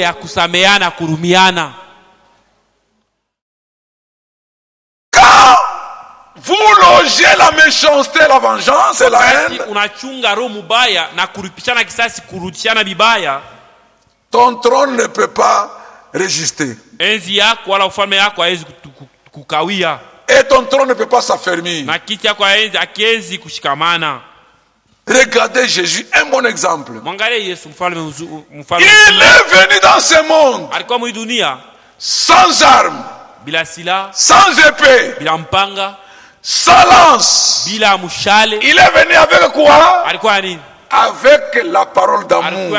Quand vous logez la méchanceté, la vengeance et la haine, ton trône ne peut pas résister. Et ton trône ne peut pas s'affermir. Regardez Jésus, un bon exemple. Il est venu dans ce monde sans armes, sans épée, sans lance. Il est venu avec quoi? Avec la parole d'amour.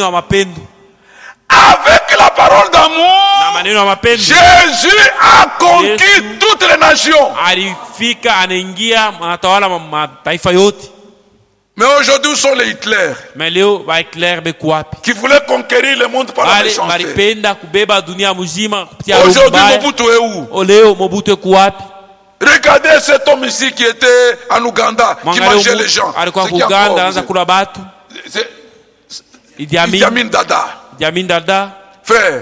Avec la parole d'amour, Jésus a conquis toutes les nations. Mais aujourd'hui, où sont les Hitler qui voulaient conquérir le monde par la méchanceté? Aujourd'hui, Mobutu est où? Regardez cet homme ici qui était en Ouganda, qui mangeait les gens. Idi Amin Dada. Idi Amin Dada. Frère,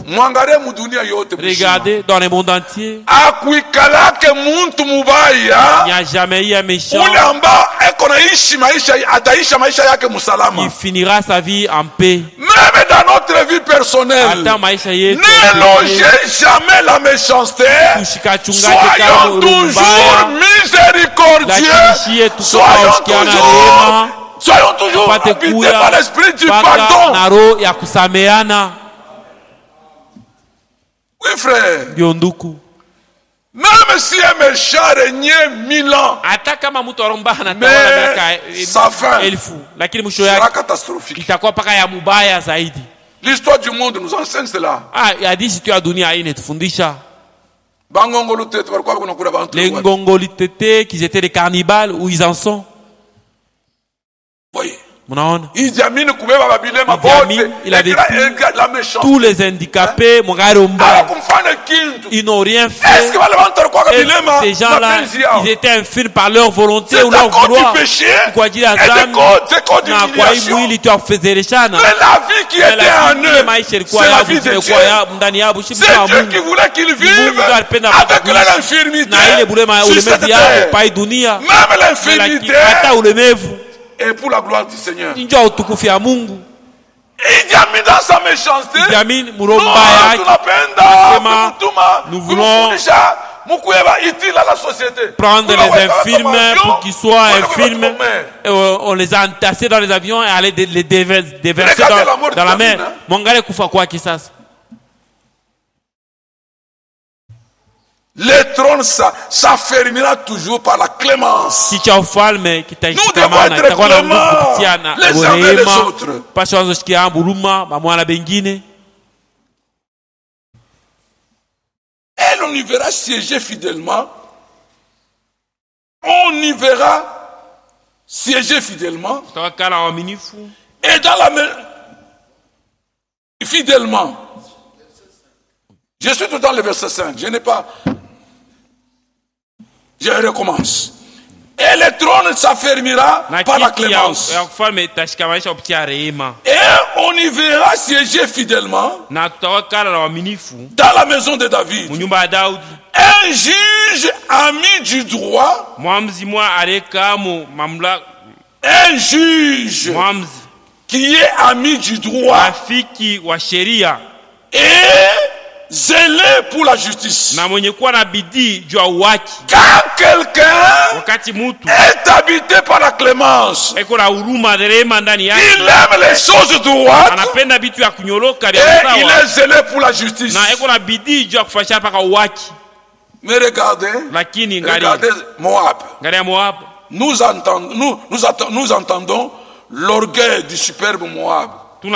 regardez dans le monde entier. Il n'y a jamais eu un méchant qui finira sa vie en paix. Même dans notre vie personnelle, n'élogez jamais la méchanceté. Soyons toujours miséricordieux. Soyons toujours, soyons toujours habités par l'esprit du pardon. Oui, frère. Même si un méchant régnait mille ans, mais sa fin sera catastrophique. L'histoire du monde nous enseigne cela. Les Ngongolitete, qui étaient des cannibales, où ils en sont. Voyez. Idi Amin, il a détruit tous les handicapés. Ils n'ont rien fait. Et ces gens-là, ils étaient infinis par leur volonté ou leur vouloir. Mais la vie qui était en eux, c'est la vie de Dieu. C'est Dieu qui voulait qu'ils vivent avec leur infirmité sur cette terre. Même l'infirmité et pour la gloire du Seigneur. Idi Amin dans sa méchanceté, nous voulons prendre les infirmes pour qu'ils soient infirmes. Et on les a entassés dans les avions et aller les déverser dans, dans la mer. Le trône s'affermira toujours par la clémence. Nous devons être cléments les uns et les autres. Et on y verra siéger fidèlement. On y verra siéger fidèlement. Et dans la main, fidèlement. Je suis tout dans le verset cinq. Je n'ai pas... Je recommence. Et le trône s'affermira par la clémence. Et on y verra siéger fidèlement dans la maison de David un juge ami du droit, un juge qui est ami du droit et zélé pour la justice. Quand quelqu'un est habité par la clémence, il aime les choses droites et il est zélé pour la justice. Mais regardez, regardez Moab. Nous entendons, nous, nous, attendons, nous entendons l'orgueil du superbe Moab.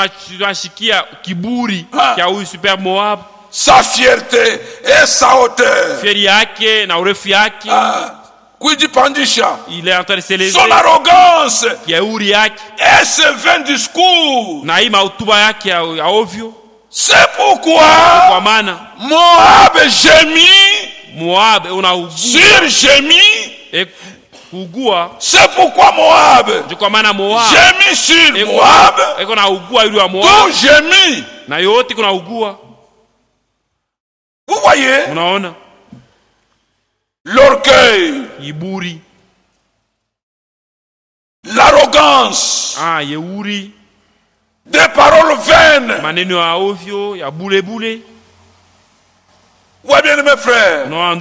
Ah. Sa fierté et sa hauteur. Ah. Il est en train de s'élever. Son arrogance et ses vains discours. C'est pourquoi Moab gémit sur gémit. C'est pourquoi Moab gémit sur Moab. Tout gémit. Vous voyez l'orgueil, l'arrogance, ah, des paroles vaines. Voyez bien mes frères,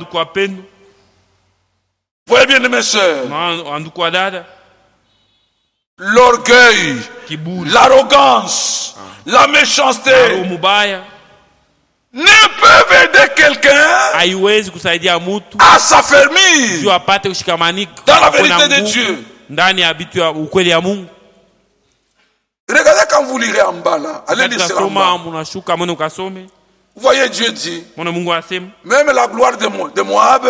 voyez bien mes soeurs, l'orgueil, l'arrogance, ah. la méchanceté ne peuvent aider quelqu'un à s'affermir dans la vérité de Dieu. Regardez quand vous lirez en bas là, allez lire cela en bas. Vous voyez Dieu dit, même la gloire de, Mo, de Moab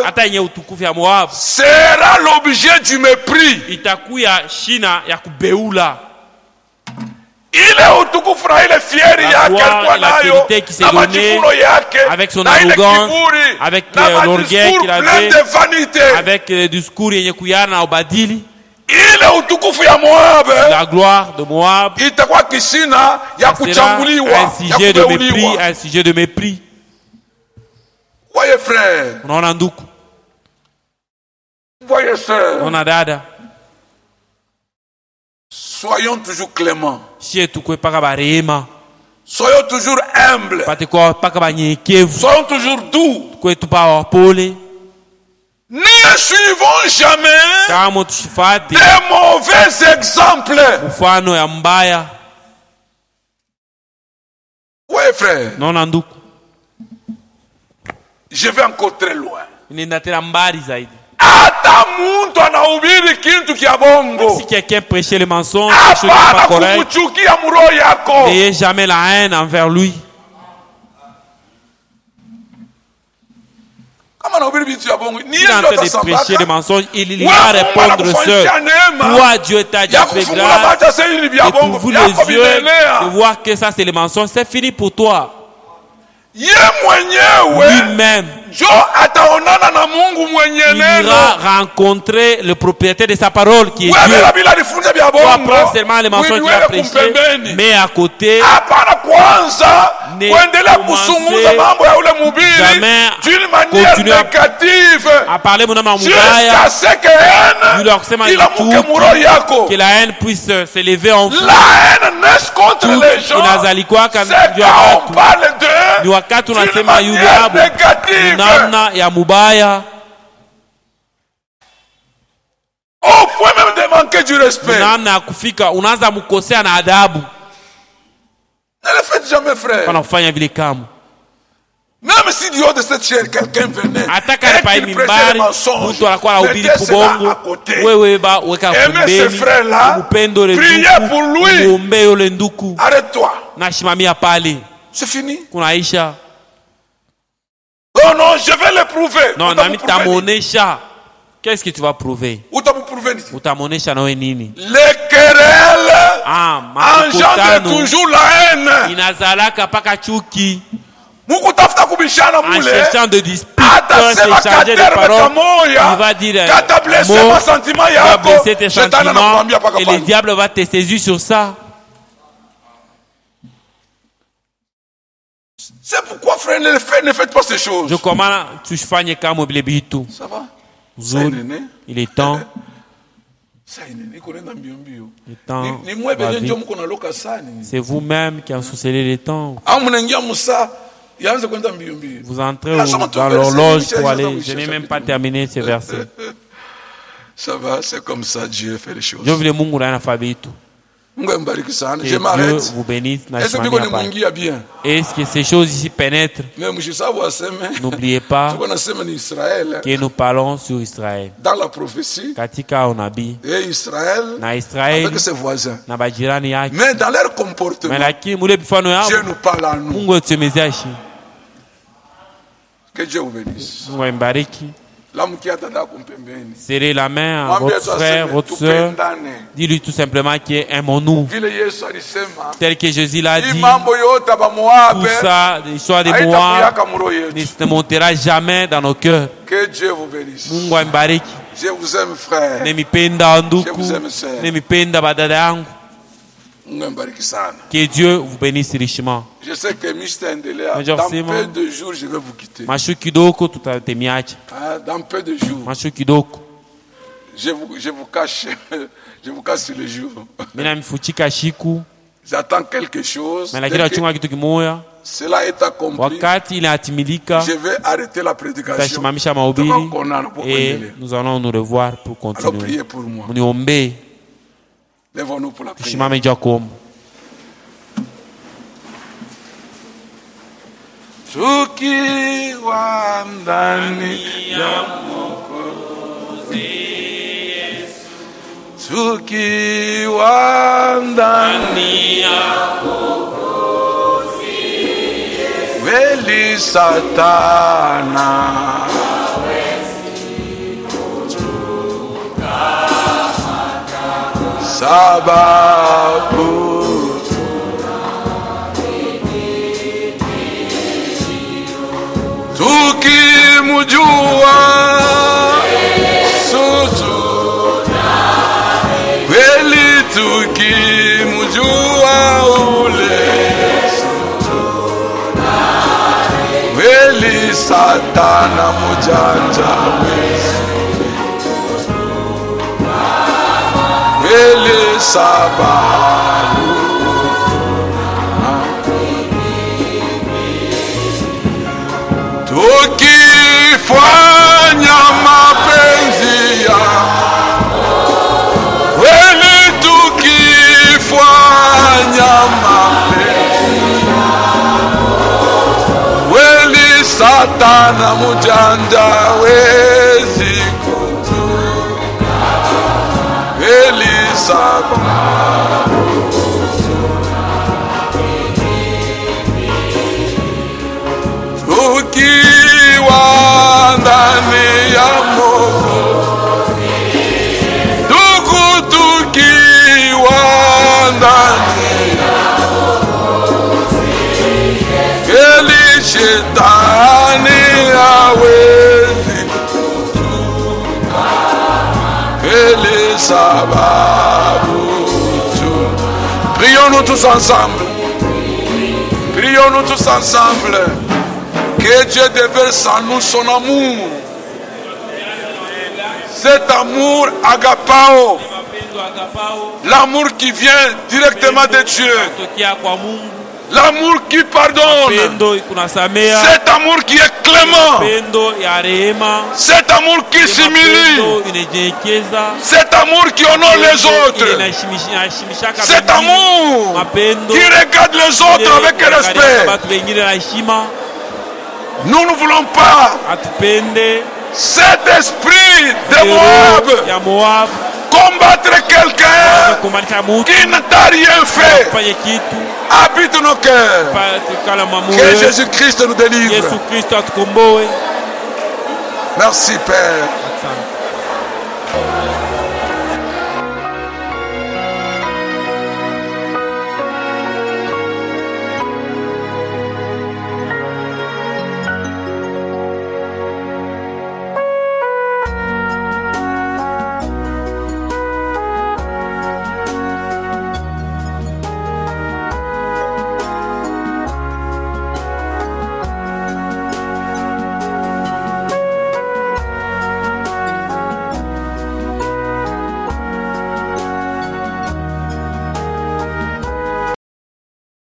sera l'objet du mépris. La gloire et la fierté qui s'est donnée avec son arrogance, avec euh, l'orgueil qu'il avait, avec le discours yenye kuyana na ubadili. La gloire de Moab sera un sujet de mépris, un sujet de mépris. Voyez frère, on a nduku, voyez sœur, on a dada. Soyons toujours cléments. Soyons toujours humbles. Soyons toujours doux. Ne suivons jamais des mauvais exemples. Oui, frère. Je vais encore très loin. Si quelqu'un prêchait le mensonge, quelque chose n'est pas correct, n'ayez jamais la haine envers lui. Il est en train de prêcher le mensonge, il va répondre seul. Toi, Dieu t'a dit fait grâce, et pour vous les yeux, de voir que ça c'est le mensonge, c'est fini pour toi. Lui-même, il ira rencontrer le propriétaire de sa parole qui est Dieu. Toi, prends seulement les mensonges qu'il a prêché, mais à côté, ne commencez jamais continuer à parler mon nom à Moubaya, que la haine puisse s'élever en vous. La haine naisse contre les gens. C'est quand on parle d'eux d'une manière négative. Au point même de manquer du respect. Ne le faites jamais, frère. Même si du haut de cette chair, quelqu'un venait et qu'il prêchait les mensonges, mettez cela à côté. Aimez ce frère-là, priez pour lui. Arrête-toi. C'est fini. Oh non, je vais le prouver. Non, qu'est-ce que tu vas prouver? Les querelles engendrent toujours la haine. En cherchant de disputes, s'échanger de paroles, il va dire un mot, il va blesser tes sentiments et le diable va te saisir sur ça. C'est pourquoi, frère, ne, fait, ne faites pas ces choses. Je commence, tu fais comme tout. Ça va? Zoul, il est temps. Il est temps. C'est vous-même qui ensorcelez les temps. Vous entrez dans l'horloge pour aller. Je n'ai même pas terminé ces versets. Ça va, c'est comme ça Dieu fait les choses. Je voulais mon goût tout. Que Dieu vous bénisse. Est-ce que ces choses ici pénètrent? N'oubliez pas que nous parlons sur Israël. Dans la prophétie, katika unabii, et Israël, na Israël avec ses voisins. Na bajirani yake. Mais dans leur comportement, Dieu nous parle à nous. Mungu atusemezeshe. Que Dieu vous bénisse. Mungu ambariki. Serrez la main à votre frère, votre soeur. Dis-lui tout simplement qu'aimons-nous. Tel que Jésus l'a dit, tout ça, l'histoire de Moab ne montera jamais dans nos cœurs. Que Dieu vous bénisse. Je vous aime, frère. Je vous aime, sœur. Que Dieu vous bénisse richement. Je sais que mister Ndelea, dans peu de jours, je vais vous quitter. Ah, dans peu de jours. Je vous, je vous cache, je vous cache sur le jour. J'attends quelque chose. Cela est accompli. Je vais arrêter la prédication. Et nous allons nous revoir pour continuer. Alors priez pour moi. Lèvons-nous pour la prière. Tukiwa ndani ya Mwokozi Yesu, tukiwa ndani ya Mwokozi Yesu, weli Satana sababu tukimujua Yesu, kweli tukimujua ule kweli Satana mujanja kweli sababu tukifanya mapenzi ya kweli tukifanya mapenzi kweli Satana mujanja wezi kutuka kweli sababu tukiwa ndani ya Mwokozi, tuku tukiwa ndani ya Mwokozi, kweli shetani hawezi kutuka kweli sababu tu. Prions-nous tous ensemble. Prions-nous tous ensemble. Que Dieu déverse en nous son amour. Cet amour agapao. L'amour qui vient directement de Dieu. L'amour qui pardonne. Cet amour qui est clément. Cet amour qui s'humilie. Cet amour qui honore les autres. Cet amour qui regarde les autres avec respect. Nous ne voulons pas cet esprit de Moab combattre quelqu'un qui ne t'a rien fait. Habite nos cœurs. Que Jésus-Christ nous délivre. Merci Père.